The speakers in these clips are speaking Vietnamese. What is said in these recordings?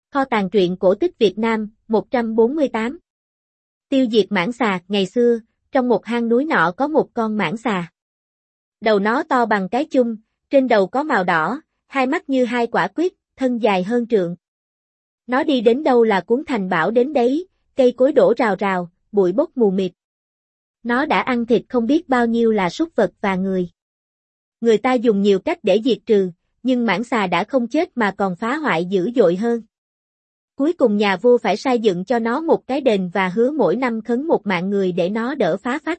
Kho tàng truyện cổ tích Việt Nam, 148. Tiêu diệt mãng xà. Ngày xưa, trong một hang núi nọ có một con mãng xà. Đầu nó to bằng cái chung, trên đầu có màu đỏ, hai mắt như hai quả quýt, thân dài hơn trượng. Nó đi đến đâu là cuốn thành bão đến đấy, cây cối đổ rào rào, bụi bốc mù mịt. Nó đã ăn thịt không biết bao nhiêu là súc vật và người. Người ta dùng nhiều cách để diệt trừ, nhưng mãng xà đã không chết mà còn phá hoại dữ dội hơn. Cuối cùng nhà vua phải xây dựng cho nó một cái đền và hứa mỗi năm khấn một mạng người để nó đỡ phá phách.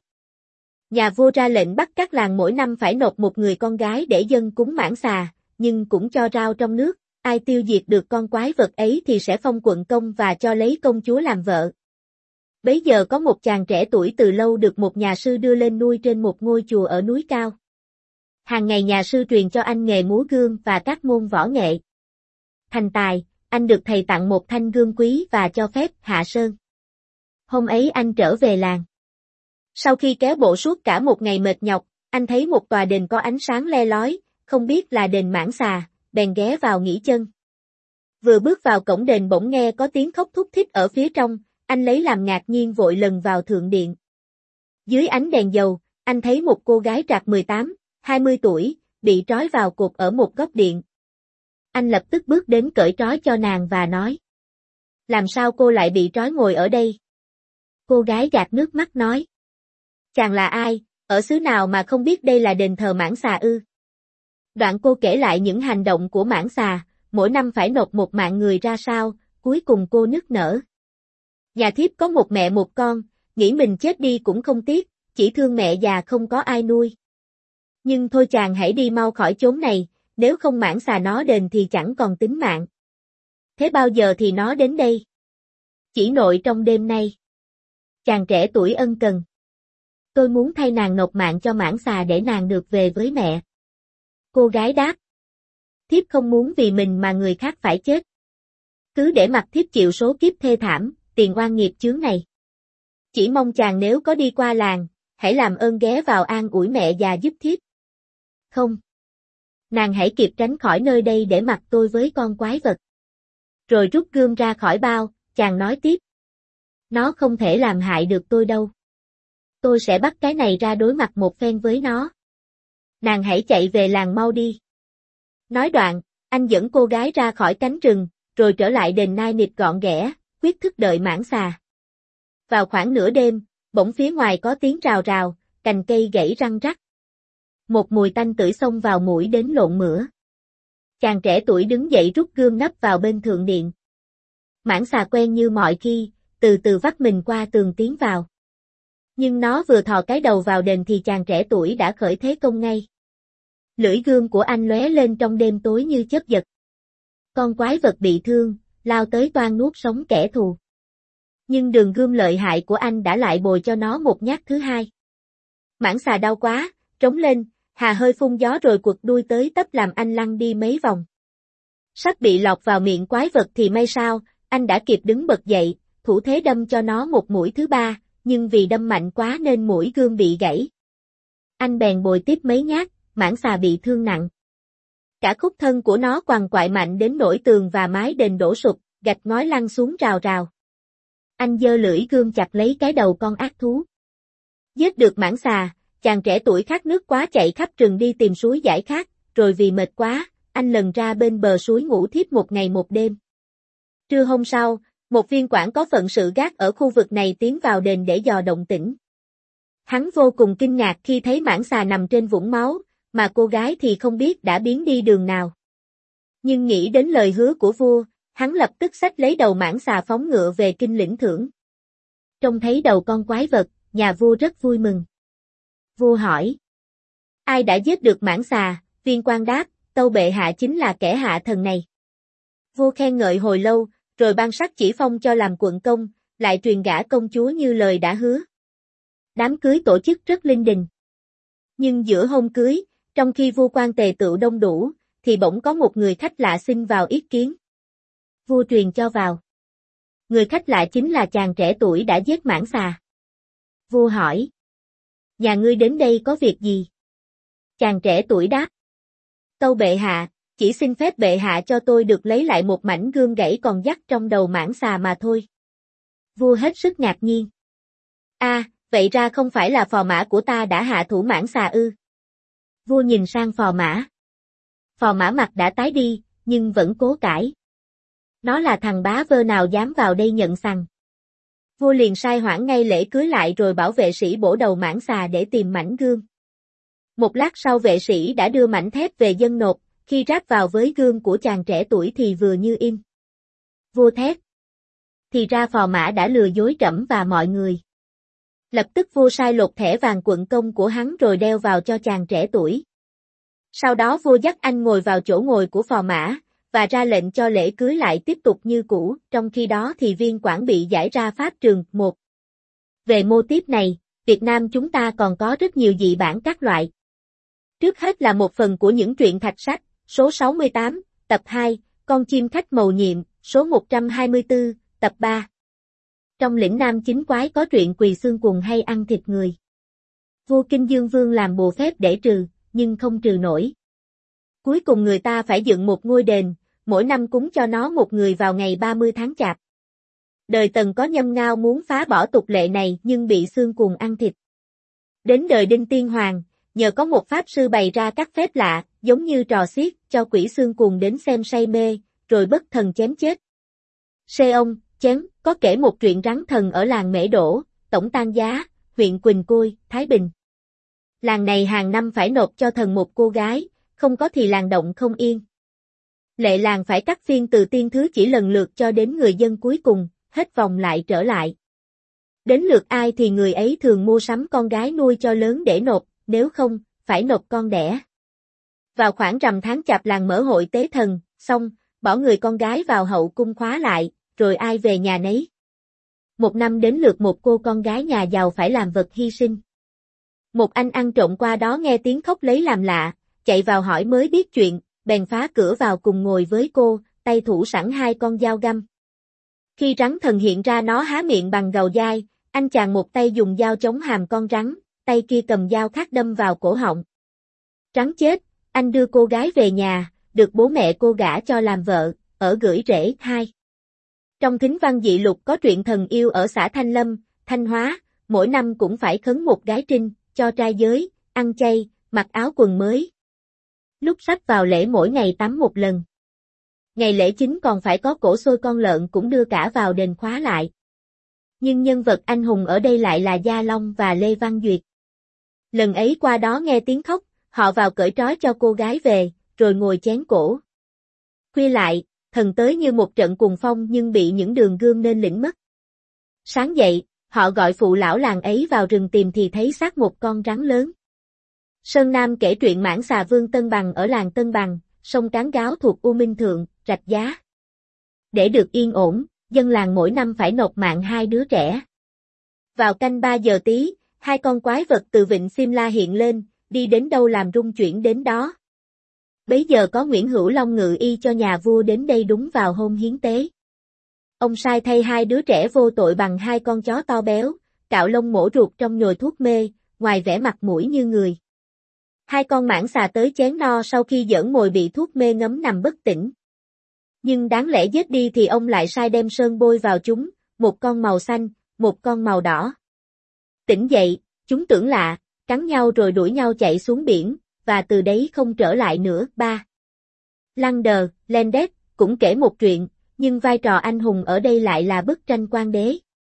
Nhà vua ra lệnh bắt các làng mỗi năm phải nộp một người con gái để dâng cúng mãng xà, nhưng cũng cho rao trong nước, ai tiêu diệt được con quái vật ấy thì sẽ phong quận công và cho lấy công chúa làm vợ. Bấy giờ có một chàng trẻ tuổi từ lâu được một nhà sư đưa lên nuôi trên một ngôi chùa ở núi cao. Hàng ngày nhà sư truyền cho anh nghề múa gương và các môn võ nghệ. Thành tài, anh được thầy tặng một thanh gương quý và cho phép hạ sơn. Hôm ấy anh trở về làng. Sau khi kéo bộ suốt cả một ngày mệt nhọc, anh thấy một tòa đền có ánh sáng le lói, không biết là đền mãng xà, bèn ghé vào nghỉ chân. Vừa bước vào cổng đền bỗng nghe có tiếng khóc thút thít ở phía trong, anh lấy làm ngạc nhiên vội lần vào thượng điện. Dưới ánh đèn dầu, anh thấy một cô gái trạc 18, 20 tuổi, bị trói vào cột ở một góc điện. Anh lập tức bước đến cởi trói cho nàng và nói: "Làm sao cô lại bị trói ngồi ở đây?" Cô gái gạt nước mắt nói: "Chàng là ai, ở xứ nào mà không biết đây là đền thờ mãng xà ư?" Đoạn cô kể lại những hành động của mãng xà, mỗi năm phải nộp một mạng người ra sao, cuối cùng cô nức nở. Nhà thiếp có một mẹ một con, nghĩ mình chết đi cũng không tiếc, chỉ thương mẹ già không có ai nuôi. Nhưng thôi chàng hãy đi mau khỏi chốn này, nếu không mãng xà nó đền thì chẳng còn tính mạng. Thế bao giờ thì nó đến đây? Chỉ nội trong đêm nay. Chàng trẻ tuổi ân cần. Tôi muốn thay nàng nộp mạng cho mãng xà để nàng được về với mẹ. Cô gái đáp: Thiếp không muốn vì mình mà người khác phải chết. Cứ để mặc thiếp chịu số kiếp thê thảm, tiền oan nghiệp chướng này. Chỉ mong chàng nếu có đi qua làng, hãy làm ơn ghé vào an ủi mẹ già giúp thiếp. Không. Nàng hãy kịp tránh khỏi nơi đây để mặc tôi với con quái vật. Rồi rút gươm ra khỏi bao, chàng nói tiếp: Nó không thể làm hại được tôi đâu. Tôi sẽ bắt cái này ra đối mặt một phen với nó. Nàng hãy chạy về làng mau đi. Nói đoạn, anh dẫn cô gái ra khỏi cánh rừng, rồi trở lại đền nai nịt gọn ghẽ, quyết thức đợi mãng xà. Vào khoảng nửa đêm, bỗng phía ngoài có tiếng rào rào, cành cây gãy răng rắc. Một mùi tanh tưởi xông vào mũi đến lộn mửa. Chàng trẻ tuổi đứng dậy rút gươm nấp vào bên thượng điện. Mãng xà quen như mọi khi, từ từ vắt mình qua tường tiến vào. Nhưng nó vừa thò cái đầu vào đền thì chàng trẻ tuổi đã khởi thế công ngay. Lưỡi gươm của anh lóe lên trong đêm tối như chớp giật. Con quái vật bị thương, lao tới toan nuốt sống kẻ thù. Nhưng đường gươm lợi hại của anh đã lại bồi cho nó một nhát thứ hai. Mãng xà đau quá, trống lên, hà hơi phun gió rồi quật đuôi tới tấp làm anh lăn đi mấy vòng. Sắp bị lọt vào miệng quái vật thì may sao, anh đã kịp đứng bật dậy, thủ thế đâm cho nó một mũi thứ ba, nhưng vì đâm mạnh quá nên mũi gươm bị gãy. Anh bèn bồi tiếp mấy nhát, mãng xà bị thương nặng. Cả khúc thân của nó quằn quại mạnh đến nỗi tường và mái đền đổ sụp, gạch ngói lăn xuống rào rào. Anh giơ lưỡi gươm chặt lấy cái đầu con ác thú. Giết được mãng xà, chàng trẻ tuổi khát nước quá chạy khắp rừng đi tìm suối giải khát, rồi vì mệt quá, anh lần ra bên bờ suối ngủ thiếp một ngày một đêm. Trưa hôm sau, một viên quản có phận sự gác ở khu vực này tiến vào đền để dò động tĩnh. Hắn vô cùng kinh ngạc khi thấy mãng xà nằm trên vũng máu, mà cô gái thì không biết đã biến đi đường nào. Nhưng nghĩ đến lời hứa của vua, hắn lập tức xách lấy đầu mãng xà phóng ngựa về kinh lĩnh thưởng. Trông thấy đầu con quái vật, nhà vua rất vui mừng. Vua hỏi: Ai đã giết được mãng xà? Viên quan đáp: Tâu bệ hạ chính là kẻ hạ thần này. Vua khen ngợi hồi lâu, rồi ban sắc chỉ phong cho làm quận công, lại truyền gả công chúa như lời đã hứa. Đám cưới tổ chức rất linh đình. Nhưng giữa hôm cưới, trong khi vua quan tề tựu đông đủ, thì bỗng có một người khách lạ xin vào yết kiến. Vua truyền cho vào. Người khách lạ chính là chàng trẻ tuổi đã giết mãng xà. Vua hỏi: Nhà ngươi đến đây có việc gì? Chàng trẻ tuổi đáp: Tâu bệ hạ, chỉ xin phép bệ hạ cho tôi được lấy lại một mảnh gươm gãy còn dắt trong đầu mãng xà mà thôi. Vua hết sức ngạc nhiên. Vậy ra không phải là phò mã của ta đã hạ thủ mãng xà ư? Vua nhìn sang phò mã. Phò mã mặt đã tái đi, nhưng vẫn cố cãi. Nó là thằng bá vơ nào dám vào đây nhận sằng. Vua liền sai hoãn ngay lễ cưới lại rồi bảo vệ sĩ bổ đầu mãng xà để tìm mảnh gươm. Một lát sau vệ sĩ đã đưa mảnh thép về dâng nộp, khi ráp vào với gươm của chàng trẻ tuổi thì vừa như in. Vua thét. Thì ra phò mã đã lừa dối trẫm và mọi người. Lập tức vua sai lột thẻ vàng quận công của hắn rồi đeo vào cho chàng trẻ tuổi. Sau đó vua dắt anh ngồi vào chỗ ngồi của phò mã, và ra lệnh cho lễ cưới lại tiếp tục như cũ, trong khi đó thì Viên Quảng bị giải ra pháp trường. 1. Về mô típ này, Việt Nam chúng ta còn có rất nhiều dị bản các loại. Trước hết là một phần của những truyện thạch sách, số 68, tập 2, Con chim khách mầu nhiệm, số 124, tập 3. Trong lĩnh Nam Chính Quái có truyện quỳ xương quần hay ăn thịt người. Vua Kinh Dương Vương làm bùa phép để trừ, nhưng không trừ nổi. Cuối cùng người ta phải dựng một ngôi đền, mỗi năm cúng cho nó một người vào ngày 30 tháng Chạp. Đời Tần có Nhâm Ngao muốn phá bỏ tục lệ này nhưng bị xương cuồng ăn thịt. Đến đời Đinh Tiên Hoàng, nhờ có một pháp sư bày ra các phép lạ, giống như trò xiết, cho quỷ xương cuồng đến xem say mê, rồi bất thần chém chết. Xê ông, chén, có kể một truyện rắn thần ở làng Mễ Đỗ, Tổng Tan Giá, huyện Quỳnh Côi, Thái Bình. Làng này hàng năm phải nộp cho thần một cô gái, không có thì làng động không yên. Lệ làng phải cắt phiên từ tiên thứ chỉ lần lượt cho đến người dân cuối cùng, hết vòng lại trở lại. Đến lượt ai thì người ấy thường mua sắm con gái nuôi cho lớn để nộp, nếu không, phải nộp con đẻ. Vào khoảng rằm tháng Chạp làng mở hội tế thần, xong, bỏ người con gái vào hậu cung khóa lại, rồi ai về nhà nấy. Một năm đến lượt một cô con gái nhà giàu phải làm vật hy sinh. Một anh ăn trộm qua đó nghe tiếng khóc lấy làm lạ, chạy vào hỏi mới biết chuyện, bèn phá cửa vào cùng ngồi với cô, tay thủ sẵn hai con dao găm. Khi rắn thần hiện ra nó há miệng bằng gầu dai, anh chàng một tay dùng dao chống hàm con rắn, tay kia cầm dao khác đâm vào cổ họng. Rắn chết, anh đưa cô gái về nhà, được bố mẹ cô gả cho làm vợ, ở gửi rễ. 2. Trong Thính Văn Dị Lục có truyện thần yêu ở xã Thanh Lâm, Thanh Hóa, mỗi năm cũng phải khấn một gái trinh, cho trai giới, ăn chay, mặc áo quần mới. Lúc sắp vào lễ mỗi ngày tắm một lần. Ngày lễ chính còn phải có cỗ xôi con lợn cũng đưa cả vào đền khóa lại. Nhưng nhân vật anh hùng ở đây lại là Gia Long và Lê Văn Duyệt. Lần ấy qua đó nghe tiếng khóc, họ vào cởi trói cho cô gái về, rồi ngồi chén cổ. Khuya lại, thần tới như một trận cuồng phong nhưng bị những đường gươm nên lĩnh mất. Sáng dậy, họ gọi phụ lão làng ấy vào rừng tìm thì thấy xác một con rắn lớn. Sơn Nam kể truyện mãng xà Vương Tân Bằng ở làng Tân Bằng, sông Cán Gáo thuộc U Minh Thượng, Rạch Giá. Để được yên ổn, dân làng mỗi năm phải nộp mạng hai đứa trẻ. Vào canh 3 giờ tí, hai con quái vật từ vịnh Simla hiện lên, đi đến đâu làm rung chuyển đến đó. Bấy giờ có Nguyễn Hữu Long ngự y cho nhà vua đến đây đúng vào hôm hiến tế. Ông sai thay hai đứa trẻ vô tội bằng hai con chó to béo, cạo lông mổ ruột trong nhồi thuốc mê, ngoài vẻ mặt mũi như người. Hai con mãng xà tới chén no sau khi giỡn mồi bị thuốc mê ngấm nằm bất tỉnh. Nhưng đáng lẽ giết đi thì ông lại sai đem sơn bôi vào chúng, một con màu xanh, một con màu đỏ. Tỉnh dậy, chúng tưởng lạ, cắn nhau rồi đuổi nhau chạy xuống biển, và từ đấy không trở lại nữa. 3. Lăng Đờ, Lendet, cũng kể một truyện, nhưng vai trò anh hùng ở đây lại là bức tranh quan đế.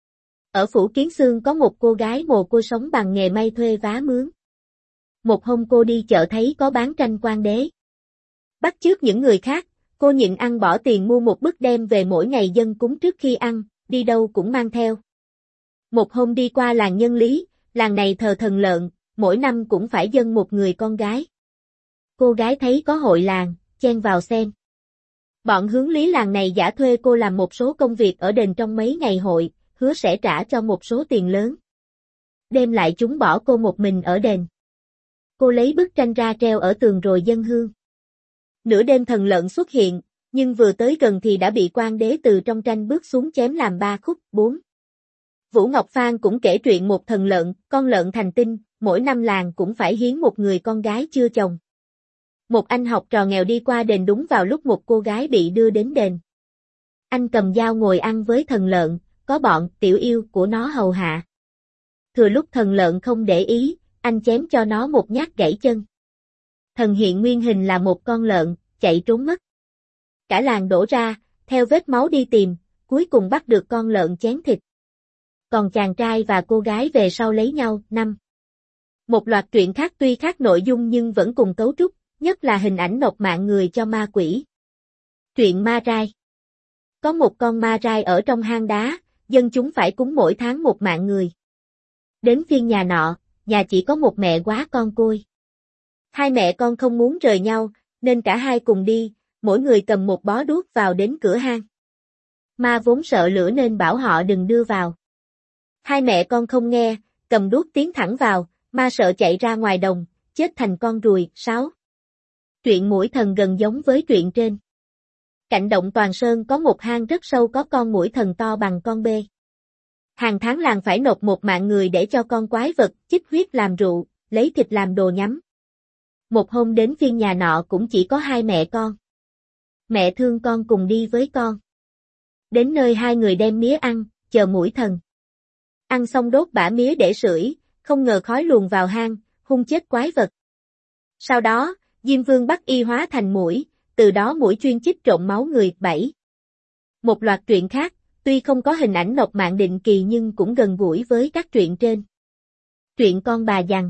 Ở Phủ Kiến Xương có một cô gái mồ côi sống bằng nghề may thuê vá mướn. Một hôm cô đi chợ thấy có bán tranh quan đế. Bắt chước những người khác, cô nhịn ăn bỏ tiền mua một bức đem về mỗi ngày dâng cúng trước khi ăn, đi đâu cũng mang theo. Một hôm đi qua làng Nhân Lý, làng này thờ thần lợn, mỗi năm cũng phải dâng một người con gái. Cô gái thấy có hội làng, chen vào xem. Bọn hướng lý làng này giả thuê cô làm một số công việc ở đền trong mấy ngày hội, hứa sẽ trả cho một số tiền lớn. Đêm lại chúng bỏ cô một mình ở đền. Cô lấy bức tranh ra treo ở tường rồi dâng hương. Nửa đêm thần lợn xuất hiện, nhưng vừa tới gần thì đã bị quan đế từ trong tranh bước xuống chém làm 3 khúc. 4. Vũ Ngọc Phan cũng kể truyện một thần lợn, con lợn thành tinh, mỗi năm làng cũng phải hiến một người con gái chưa chồng. Một anh học trò nghèo đi qua đền đúng vào lúc một cô gái bị đưa đến đền. Anh cầm dao ngồi ăn với thần lợn, có bọn tiểu yêu của nó hầu hạ. Thừa lúc thần lợn không để ý, anh chém cho nó một nhát gãy chân. Thần hiện nguyên hình là một con lợn, chạy trốn mất. Cả làng đổ ra, theo vết máu đi tìm, cuối cùng bắt được con lợn chén thịt. Còn chàng trai và cô gái về sau lấy nhau. 5. Một loạt truyện khác tuy khác nội dung nhưng vẫn cùng cấu trúc, nhất là hình ảnh nộp mạng người cho ma quỷ. Truyện ma rai. Có một con ma rai ở trong hang đá, dân chúng phải cúng mỗi tháng một mạng người. Đến phiên nhà nọ, nhà chỉ có một mẹ quá con côi. Hai mẹ con không muốn rời nhau, nên cả hai cùng đi, mỗi người cầm một bó đuốc vào đến cửa hang. Ma vốn sợ lửa nên bảo họ đừng đưa vào. Hai mẹ con không nghe, cầm đuốc tiến thẳng vào, ma sợ chạy ra ngoài đồng, chết thành con ruồi. 6. Truyện muỗi thần gần giống với truyện trên. Cạnh động Toàn Sơn có một hang rất sâu có con muỗi thần to bằng con bê. Hàng tháng làng phải nộp một mạng người để cho con quái vật chích huyết làm rượu, lấy thịt làm đồ nhắm. Một hôm đến phiên nhà nọ cũng chỉ có hai mẹ con. Mẹ thương con cùng đi với con. Đến nơi hai người đem mía ăn, chờ muỗi thần. Ăn xong đốt bã mía để sưởi, không ngờ khói luồn vào hang, hung chết quái vật. Sau đó, Diêm Vương bắt y hóa thành muỗi, từ đó muỗi chuyên chích trộn máu người. 7. Một loạt truyện khác, tuy không có hình ảnh nộp mạng định kỳ nhưng cũng gần gũi với các truyện trên. Truyện con bà dằn.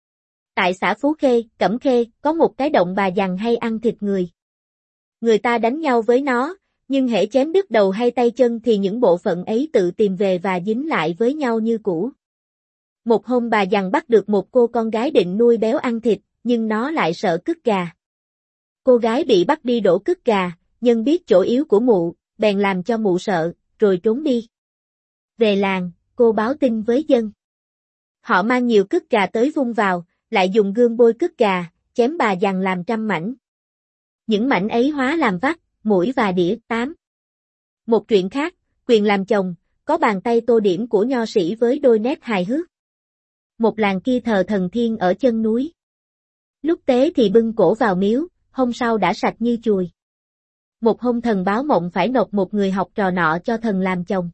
Tại xã Phú Khê, Cẩm Khê, có một cái động bà dằn hay ăn thịt người. Người ta đánh nhau với nó, nhưng hễ chém đứt đầu hay tay chân thì những bộ phận ấy tự tìm về và dính lại với nhau như cũ. Một hôm bà dằn bắt được một cô con gái định nuôi béo ăn thịt, nhưng nó lại sợ cứt gà. Cô gái bị bắt đi đổ cứt gà, nhân biết chỗ yếu của mụ, bèn làm cho mụ sợ, rồi trốn đi. Về làng, cô báo tin với dân. Họ mang nhiều cứt gà tới vung vào, lại dùng gươm bôi cứt gà, chém bà dằn làm trăm mảnh. Những mảnh ấy hóa làm vắt, muỗi và đĩa. 8. Một truyện khác, Quyền làm chồng, có bàn tay tô điểm của nho sĩ với đôi nét hài hước. Một làng kia thờ thần thiên ở chân núi. Lúc tế thì bưng cổ vào miếu, hôm sau đã sạch như chùi. Một hôm thần báo mộng phải nộp một người học trò nọ cho thần làm chồng.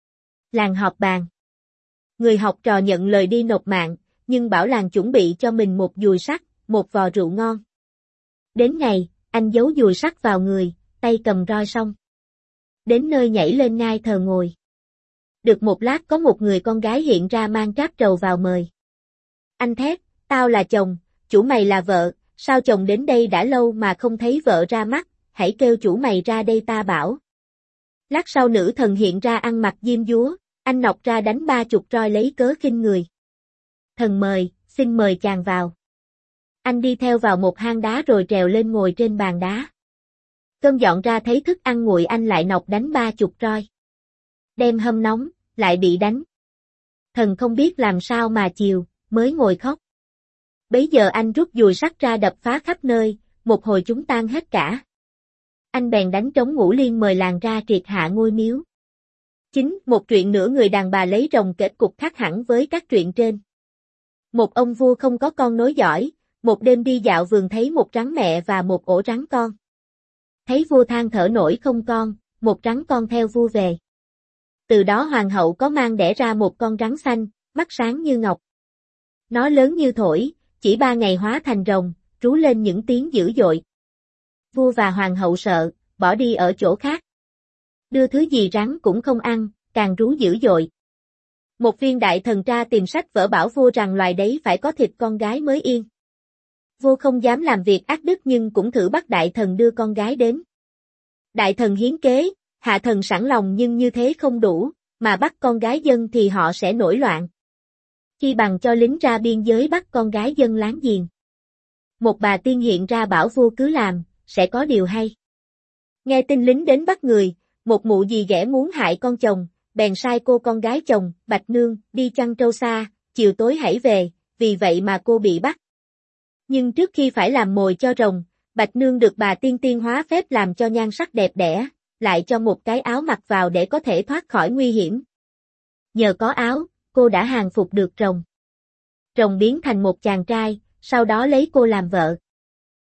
Làng họp bàn. Người học trò nhận lời đi nộp mạng, nhưng bảo làng chuẩn bị cho mình một dùi sắt, một vò rượu ngon. Đến ngày, anh giấu dùi sắt vào người, tay cầm roi xong. Đến nơi nhảy lên ngai thờ ngồi. Được một lát có một người con gái hiện ra mang tráp trầu vào mời. Anh thét, tao là chồng, chủ mày là vợ, sao chồng đến đây đã lâu mà không thấy vợ ra mắt, hãy kêu chủ mày ra đây ta bảo. Lát sau nữ thần hiện ra ăn mặc diêm dúa, anh nọc ra đánh 30 roi lấy cớ khinh người. Thần mời, xin mời chàng vào. Anh đi theo vào một hang đá rồi trèo lên ngồi trên bàn đá. Cơn dọn ra thấy thức ăn nguội anh lại nọc đánh 30 roi. Đem hâm nóng, lại bị đánh. Thần không biết làm sao mà chiều, mới ngồi khóc. Bấy giờ anh rút dùi sắt ra đập phá khắp nơi, một hồi chúng tan hết cả. Anh bèn đánh trống ngũ liên mời làng ra triệt hạ ngôi miếu. 9. Một truyện nữa người đàn bà lấy rồng kết cục khác hẳn với các truyện trên. Một ông vua không có con nối dõi, một đêm đi dạo vườn thấy một rắn mẹ và một ổ rắn con. Thấy vua than thở nổi không con, một rắn con theo vua về. Từ đó hoàng hậu có mang đẻ ra một con rắn xanh, mắt sáng như ngọc. Nó lớn như thổi, chỉ 3 ngày hóa thành rồng, rú lên những tiếng dữ dội. Vua và hoàng hậu sợ, bỏ đi ở chỗ khác. Đưa thứ gì rắn cũng không ăn, càng rú dữ dội. Một viên đại thần tra tìm sách vở bảo vua rằng loài đấy phải có thịt con gái mới yên. Vua không dám làm việc ác đức nhưng cũng thử bắt đại thần đưa con gái đến. Đại thần hiến kế, hạ thần sẵn lòng nhưng như thế không đủ, mà bắt con gái dân thì họ sẽ nổi loạn. Chi bằng cho lính ra biên giới bắt con gái dân láng giềng. Một bà tiên hiện ra bảo vua cứ làm, sẽ có điều hay. Nghe tin lính đến bắt người, một mụ dì ghẻ muốn hại con chồng, bèn sai cô con gái chồng, Bạch Nương, đi chăn trâu xa, chiều tối hãy về, vì vậy mà cô bị bắt. Nhưng trước khi phải làm mồi cho rồng, Bạch Nương được bà tiên tiên hóa phép làm cho nhan sắc đẹp đẽ, lại cho một cái áo mặc vào để có thể thoát khỏi nguy hiểm. Nhờ có áo, cô đã hàng phục được rồng. Rồng biến thành một chàng trai, sau đó lấy cô làm vợ.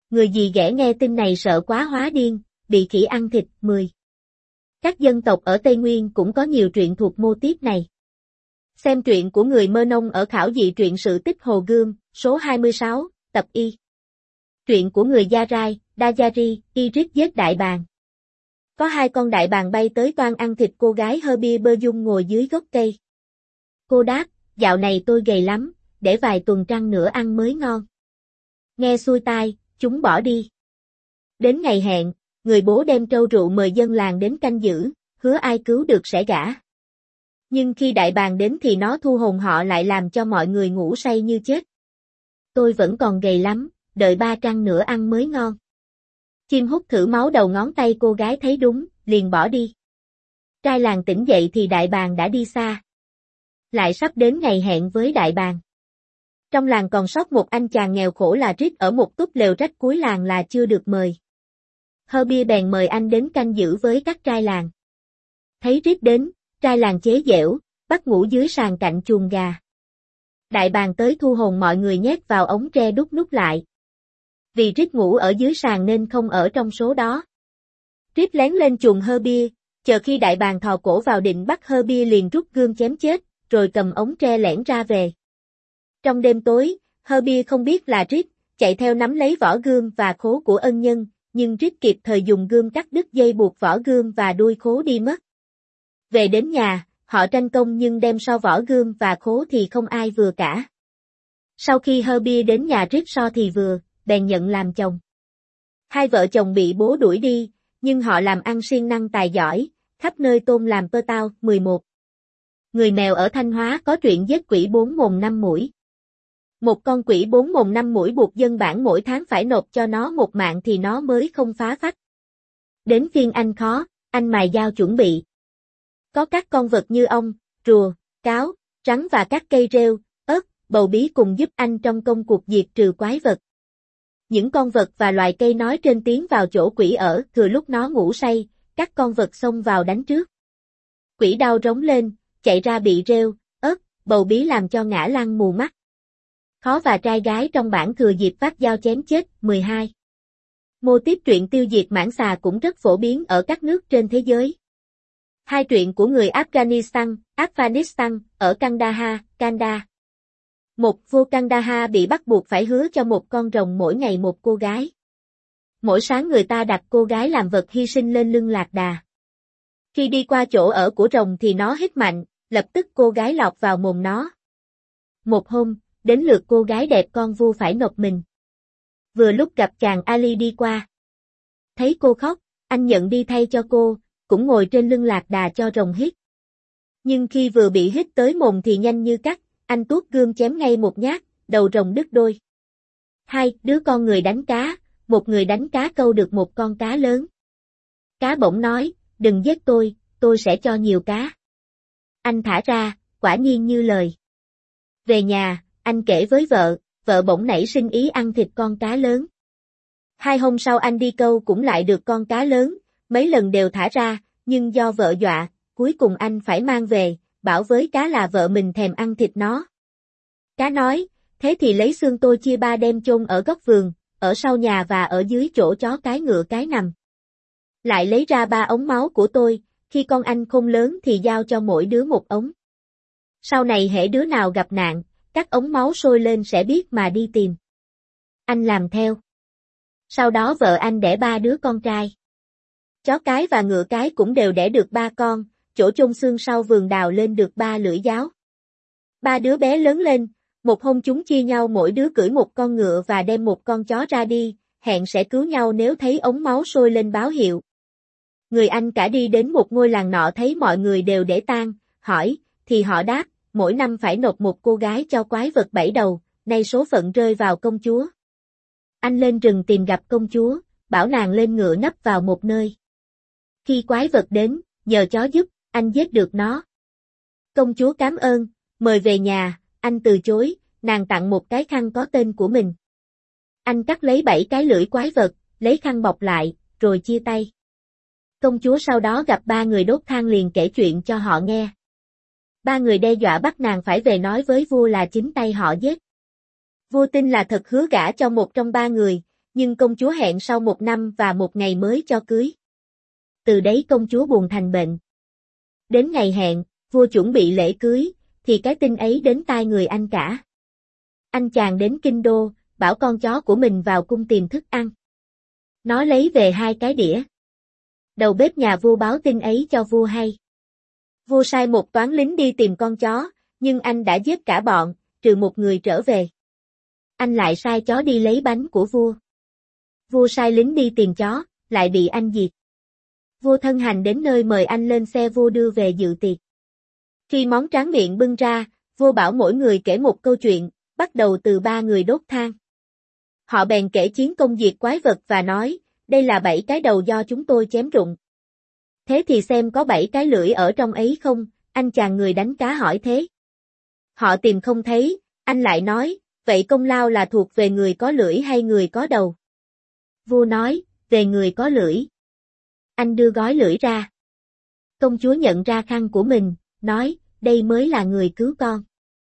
Người gì ghẻ nghe tin này sợ quá hóa điên, bị khỉ ăn thịt. 10. Các dân tộc ở Tây Nguyên cũng có nhiều truyện thuộc mô típ này. Xem truyện của người Mơ Nông ở khảo dị truyện sự tích Hồ Gươm, số 26, tập Y. Truyện của người Gia Rai, Dajari, Iris giết đại bàng. Có 2 con đại bàng bay tới toan ăn thịt cô gái Herbie Berjung ngồi dưới gốc cây. Cô đáp, dạo này tôi gầy lắm, để vài tuần trăng nữa ăn mới ngon. Nghe xuôi tai, chúng bỏ đi. Đến ngày hẹn, người bố đem trâu rượu mời dân làng đến canh giữ, hứa ai cứu được sẽ gả. Nhưng khi đại bàng đến thì nó thu hồn họ lại làm cho mọi người ngủ say như chết. Tôi vẫn còn gầy lắm, đợi 3 trăng nữa ăn mới ngon. Chim hút thử máu đầu ngón tay cô gái thấy đúng, liền bỏ đi. Trai làng tỉnh dậy thì đại bàng đã đi xa. Lại sắp đến ngày hẹn với đại bàng. Trong làng còn sót một anh chàng nghèo khổ là Rít ở một túp lều rách cuối làng là chưa được mời. Herbie bèn mời anh đến canh giữ với các trai làng. Thấy Rít đến, trai làng chế giễu, bắt ngủ dưới sàn cạnh chuồng gà. Đại bàng tới thu hồn mọi người nhét vào ống tre đút nút lại. Vì Rít ngủ ở dưới sàn nên không ở trong số đó. Rít lén lên chuồng Herbie, chờ khi đại bàng thò cổ vào định bắt Herbie liền rút gươm chém chết, rồi cầm ống tre lẻn ra về. Trong đêm tối, Herbie không biết là Rít, chạy theo nắm lấy vỏ gươm và khố của ân nhân, nhưng Rít kịp thời dùng gươm cắt đứt dây buộc vỏ gươm và đuôi khố đi mất. Về đến nhà, họ tranh công nhưng đem so vỏ gươm và khố thì không ai vừa cả. Sau khi Herbie đến nhà Rít so thì vừa, bèn nhận làm chồng. 2 vợ chồng bị bố đuổi đi, nhưng họ làm ăn siêng năng tài giỏi, khắp nơi tôn làm pơ tao. 11. Người mèo ở Thanh Hóa có chuyện giết quỷ 4 mồm 5 mũi. Một con quỷ 4 mồm 5 mũi buộc dân bản mỗi tháng phải nộp cho nó 1 mạng thì nó mới không phá phách. Đến phiên anh khó, anh mài dao chuẩn bị. Có các con vật như ong, rùa, cáo, rắn và các cây rêu, ớt, bầu bí cùng giúp anh trong công cuộc diệt trừ quái vật. Những con vật và loài cây nói trên tiến vào chỗ quỷ ở, thừa lúc nó ngủ say, các con vật xông vào đánh trước. Quỷ đau rống lên, chạy ra bị rêu, ớt, bầu bí làm cho ngã lăn mù mắt. Khó và trai gái trong bản thừa dịp phát dao chém chết. 12. Mô típ truyện tiêu diệt mãng xà cũng rất phổ biến ở các nước trên thế giới. 2 truyện của người Afghanistan, ở Kandahar, Kandahar. Một vua Kandahar bị bắt buộc phải hứa cho một con rồng mỗi ngày một cô gái. Mỗi sáng người ta đặt cô gái làm vật hy sinh lên lưng lạc đà. Khi đi qua chỗ ở của rồng thì nó hít mạnh, lập tức cô gái lọt vào mồm nó. Một hôm, đến lượt cô gái đẹp con vua phải nộp mình. Vừa lúc gặp chàng Ali đi qua. Thấy cô khóc, anh nhận đi thay cho cô, cũng ngồi trên lưng lạc đà cho rồng hít. Nhưng khi vừa bị hít tới mồm thì nhanh như cắt, anh tuốt gươm chém ngay một nhát, đầu rồng đứt đôi. 2 đứa con người đánh cá, một người đánh cá câu được một con cá lớn. Cá bỗng nói, đừng giết tôi sẽ cho nhiều cá. Anh thả ra, quả nhiên như lời. Về nhà, anh kể với vợ bỗng nảy sinh ý ăn thịt con cá lớn. 2 hôm sau anh đi câu cũng lại được con cá lớn, mấy lần đều thả ra, nhưng do vợ dọa, cuối cùng anh phải mang về, bảo với cá là vợ mình thèm ăn thịt nó. Cá nói, thế thì lấy xương tôi chia 3 đem chôn ở góc vườn, ở sau nhà và ở dưới chỗ chó cái ngựa cái nằm. Lại lấy ra 3 ống máu của tôi, khi con anh khôn lớn thì giao cho mỗi đứa một ống. Sau này hễ đứa nào gặp nạn, các ống máu sôi lên sẽ biết mà đi tìm. Anh làm theo. Sau đó vợ anh đẻ 3 đứa con trai. Chó cái và ngựa cái cũng đều đẻ được 3 con, chỗ chôn xương sau vườn đào lên được 3 lưỡi giáo. 3 đứa bé lớn lên, một hôm chúng chia nhau mỗi đứa cưỡi một con ngựa và đem một con chó ra đi, hẹn sẽ cứu nhau nếu thấy ống máu sôi lên báo hiệu. Người anh cả đi đến một ngôi làng nọ thấy mọi người đều để tang, hỏi, thì họ đáp, mỗi năm phải nộp một cô gái cho quái vật 7 đầu, nay số phận rơi vào công chúa. Anh lên rừng tìm gặp công chúa, bảo nàng lên ngựa nấp vào một nơi. Khi quái vật đến, nhờ chó giúp, anh giết được nó. Công chúa cảm ơn, mời về nhà, anh từ chối, nàng tặng một cái khăn có tên của mình. Anh cắt lấy 7 cái lưỡi quái vật, lấy khăn bọc lại, rồi chia tay. Công chúa sau đó gặp 3 người đốt than liền kể chuyện cho họ nghe. 3 người đe dọa bắt nàng phải về nói với vua là chính tay họ giết. Vua tin là thật hứa gả cho một trong 3 người, nhưng công chúa hẹn sau 1 năm và 1 ngày mới cho cưới. Từ đấy công chúa buồn thành bệnh. Đến ngày hẹn, vua chuẩn bị lễ cưới, thì cái tin ấy đến tai người anh cả. Anh chàng đến kinh đô, bảo con chó của mình vào cung tìm thức ăn. Nó lấy về 2 cái đĩa. Đầu bếp nhà vua báo tin ấy cho vua hay. Vua sai một toán lính đi tìm con chó, nhưng anh đã giết cả bọn, trừ một người trở về. Anh lại sai chó đi lấy bánh của vua. Vua sai lính đi tìm chó, lại bị anh diệt. Vua thân hành đến nơi mời anh lên xe vua đưa về dự tiệc. Khi món tráng miệng bưng ra, vua bảo mỗi người kể một câu chuyện, bắt đầu từ 3 người đốt than. Họ bèn kể chiến công diệt quái vật và nói, đây là 7 cái đầu do chúng tôi chém rụng. Thế thì xem có 7 cái lưỡi ở trong ấy không, anh chàng người đánh cá hỏi thế. Họ tìm không thấy, anh lại nói, vậy công lao là thuộc về người có lưỡi hay người có đầu? Vua nói, về người có lưỡi. Anh đưa gói lưỡi ra. Công chúa nhận ra khăn của mình, nói, đây mới là người cứu con.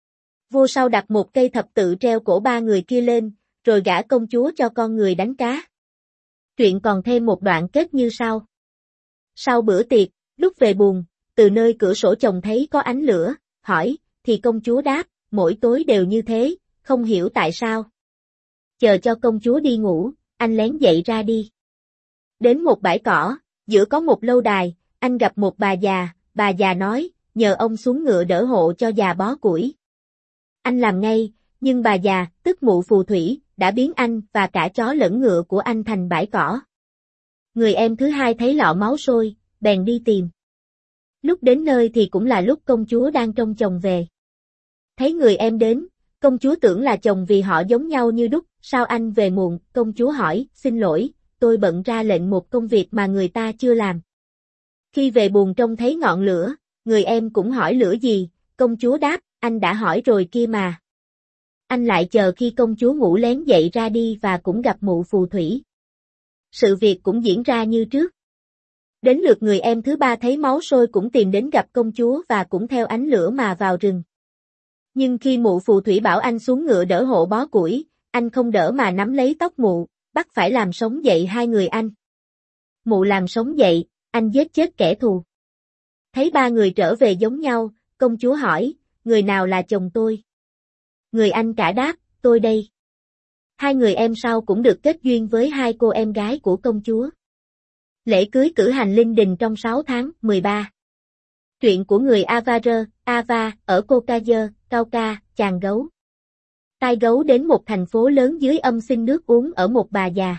Vua sau đặt một cây thập tự treo cổ 3 người kia lên, rồi gả công chúa cho con người đánh cá. Truyện còn thêm một đoạn kết như sau. Sau bữa tiệc, lúc về buồng, từ nơi cửa sổ chồng thấy có ánh lửa, hỏi, thì công chúa đáp, mỗi tối đều như thế, không hiểu tại sao. Chờ cho công chúa đi ngủ, anh lén dậy ra đi. Đến một bãi cỏ, giữa có một lâu đài, anh gặp một bà già nói, nhờ ông xuống ngựa đỡ hộ cho già bó củi. Anh làm ngay, nhưng bà già, tức mụ phù thủy, đã biến anh và cả chó lẫn ngựa của anh thành bãi cỏ. Người em thứ hai thấy lọ máu sôi, bèn đi tìm. Lúc đến nơi thì cũng là lúc công chúa đang trông chồng về. Thấy người em đến, công chúa tưởng là chồng vì họ giống nhau như đúc, sao anh về muộn, công chúa hỏi, xin lỗi, tôi bận ra lệnh một công việc mà người ta chưa làm. Khi về buồng trông thấy ngọn lửa, người em cũng hỏi lửa gì, công chúa đáp, anh đã hỏi rồi kia mà. Anh lại chờ khi công chúa ngủ lén dậy ra đi và cũng gặp mụ phù thủy. Sự việc cũng diễn ra như trước. Đến lượt người em thứ ba thấy máu sôi cũng tìm đến gặp công chúa và cũng theo ánh lửa mà vào rừng. Nhưng khi mụ phù thủy bảo anh xuống ngựa đỡ hộ bó củi, anh không đỡ mà nắm lấy tóc mụ, bắt phải làm sống dậy 2 người anh. Mụ làm sống dậy, anh giết chết kẻ thù. Thấy 3 người trở về giống nhau, công chúa hỏi, người nào là chồng tôi? Người anh cả đáp, tôi đây. 2 người em sau cũng được kết duyên với 2 cô em gái của công chúa. Lễ cưới cử hành linh đình trong 6 tháng, 13. Truyện của người Ava, ở Caucasia, Cauca, chàng gấu. Tai gấu đến một thành phố lớn dưới âm xin nước uống ở một bà già.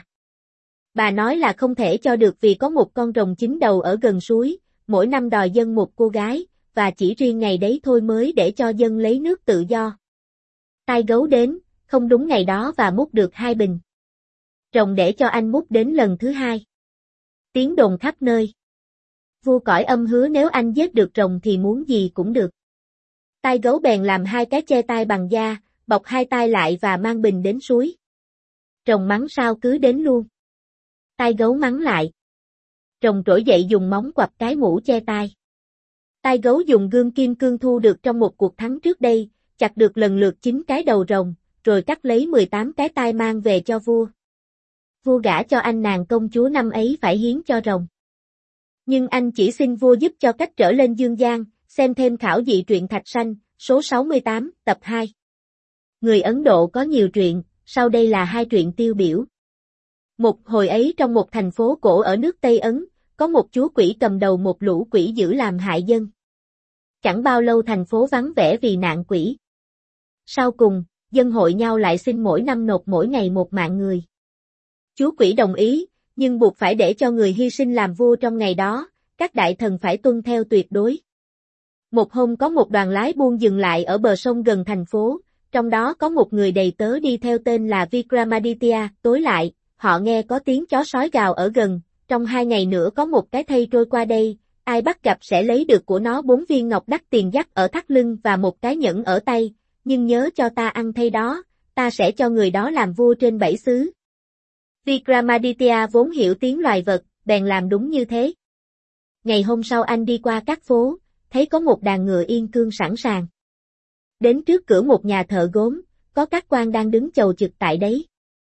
Bà nói là không thể cho được vì có một con rồng 9 đầu ở gần suối, mỗi năm đòi dân một cô gái, và chỉ riêng ngày đấy thôi mới để cho dân lấy nước tự do. Tai gấu đến, không đúng ngày đó và múc được 2 bình. Rồng để cho anh múc đến lần thứ 2. Tiếng đồn khắp nơi. Vua cõi âm hứa nếu anh giết được rồng thì muốn gì cũng được. Tai gấu bèn làm 2 cái che tai bằng da, bọc 2 tai lại và mang bình đến suối. Rồng mắng sao cứ đến luôn. Tai gấu mắng lại. Rồng trỗi dậy dùng móng quặp cái mũ che tai. Tai gấu dùng gươm kim cương thu được trong một cuộc thắng trước đây, chặt được lần lượt 9 cái đầu rồng, rồi cắt lấy 18 cái tai mang về cho vua. Vua gả cho anh nàng công chúa năm ấy phải hiến cho rồng. Nhưng anh chỉ xin vua giúp cho cách trở lên dương gian, xem thêm khảo dị truyện Thạch Sanh, số 68, tập 2. Người Ấn Độ có nhiều truyện, sau đây là 2 truyện tiêu biểu. Một hồi ấy trong một thành phố cổ ở nước Tây Ấn, có một chú quỷ cầm đầu một lũ quỷ dữ làm hại dân. Chẳng bao lâu thành phố vắng vẻ vì nạn quỷ. Sau cùng, dân hội nhau lại xin mỗi năm nộp mỗi ngày 1 mạng người. Chú quỷ đồng ý, nhưng buộc phải để cho người hy sinh làm vua trong ngày đó, các đại thần phải tuân theo tuyệt đối. Một hôm có một đoàn lái buôn dừng lại ở bờ sông gần thành phố, trong đó có một người đầy tớ đi theo tên là Vikramaditya. Tối lại, họ nghe có tiếng chó sói gào ở gần, trong 2 ngày nữa có một cái thây trôi qua đây, ai bắt gặp sẽ lấy được của nó 4 viên ngọc đắt tiền dắt ở thắt lưng và một cái nhẫn ở tay, nhưng nhớ cho ta ăn thây đó, ta sẽ cho người đó làm vua trên 7 xứ. Vikramaditya vốn hiểu tiếng loài vật, bèn làm đúng như thế. Ngày hôm sau anh đi qua các phố, thấy có một đàn ngựa yên cương sẵn sàng. Đến trước cửa một nhà thợ gốm, có các quan đang đứng chầu chực tại đấy.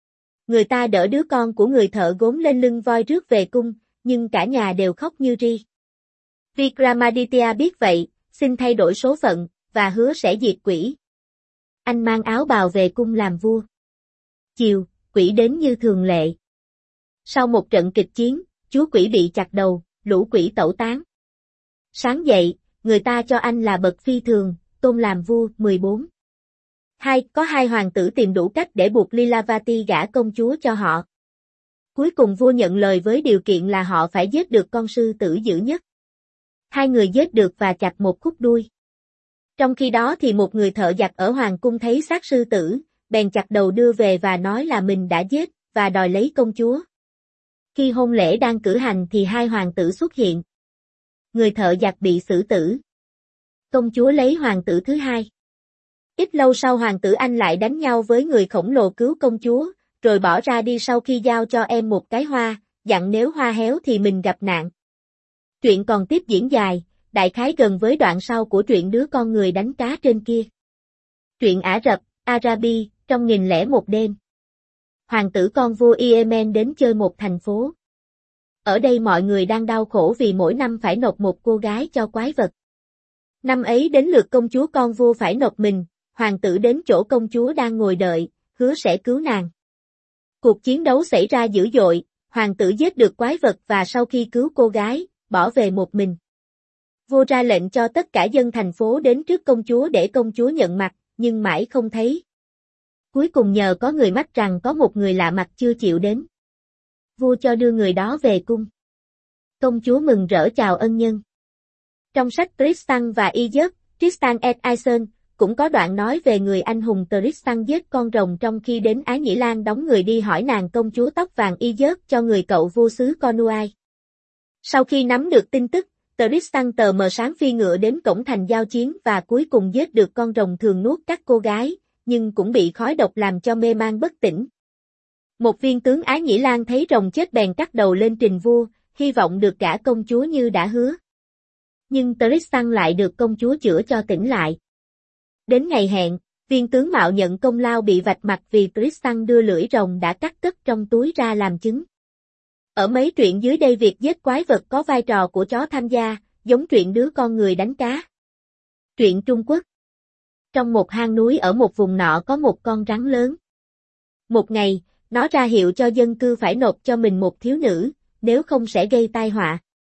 Người ta đỡ đứa con của người thợ gốm lên lưng voi rước về cung, nhưng cả nhà đều khóc như ri. Vikramaditya biết vậy, xin thay đổi số phận, và hứa sẽ diệt quỷ. Anh mang áo bào về cung làm vua. Chiều, quỷ đến như thường lệ. Sau một trận kịch chiến, chúa quỷ bị chặt đầu, lũ quỷ tẩu tán. Sáng dậy, người ta cho anh là bậc phi thường, tôn làm vua. 14. Có hai hoàng tử tìm đủ cách để buộc Lilavati gả công chúa cho họ. Cuối cùng vua nhận lời với điều kiện là họ phải giết được con sư tử dữ nhất. Hai người giết được và chặt một khúc đuôi. Trong khi đó thì một người thợ giặc ở hoàng cung thấy xác sư tử, bèn chặt đầu đưa về và nói là mình đã giết, và đòi lấy công chúa. Khi hôn lễ đang cử hành thì hai hoàng tử xuất hiện. Người thợ giặc bị xử tử. Công chúa lấy hoàng tử thứ hai. Ít lâu sau hoàng tử Anh lại đánh nhau với người khổng lồ cứu công chúa, rồi bỏ ra đi sau khi giao cho em một cái hoa, dặn nếu hoa héo thì mình gặp nạn. Truyện còn tiếp diễn dài, đại khái gần với đoạn sau của truyện đứa con người đánh cá trên kia. Truyện Ả Rập, Arabi, trong 1001 đêm. Hoàng tử con vua Yemen đến chơi một thành phố. Ở đây mọi người đang đau khổ vì mỗi năm phải nộp một cô gái cho quái vật. Năm ấy đến lượt công chúa con vua phải nộp mình, hoàng tử đến chỗ công chúa đang ngồi đợi, hứa sẽ cứu nàng. Cuộc chiến đấu xảy ra dữ dội, hoàng tử giết được quái vật và sau khi cứu cô gái, bỏ về một mình. Vua ra lệnh cho tất cả dân thành phố đến trước công chúa để công chúa nhận mặt, nhưng mãi không thấy. Cuối cùng nhờ có người mách rằng có một người lạ mặt chưa chịu đến. Vua cho đưa người đó về cung. Công chúa mừng rỡ chào ân nhân. Trong sách Tristan và Iseult, Tristan et Isolde, cũng có đoạn nói về người anh hùng Tristan giết con rồng trong khi đến Ái Nhĩ Lan đóng người đi hỏi nàng công chúa tóc vàng Iseult cho người cậu vua xứ Cornouailles. Sau khi nắm được tin tức, Tristan tờ mờ sáng phi ngựa đến cổng thành giao chiến và cuối cùng giết được con rồng thường nuốt các cô gái, nhưng cũng bị khói độc làm cho mê man bất tỉnh. Một viên tướng Ái Nhĩ Lan thấy rồng chết bèn cắt đầu lên trình vua, hy vọng được gả công chúa như đã hứa. Nhưng Tristan lại được công chúa chữa cho tỉnh lại. Đến ngày hẹn, viên tướng mạo nhận công lao bị vạch mặt vì Tristan đưa lưỡi rồng đã cắt cất trong túi ra làm chứng. Ở mấy truyện dưới đây việc giết quái vật có vai trò của chó tham gia, giống truyện đứa con người đánh cá. Truyện Trung Quốc. Trong một hang núi ở một vùng nọ có một con rắn lớn. Một ngày, nó ra hiệu cho dân cư phải nộp cho mình một thiếu nữ, nếu không sẽ gây tai họa.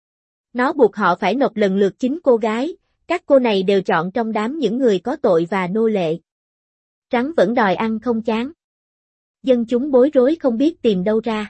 Nó buộc họ phải nộp lần lượt 9 cô gái, các cô này đều chọn trong đám những người có tội và nô lệ. Rắn vẫn đòi ăn không chán. Dân chúng bối rối không biết tìm đâu ra.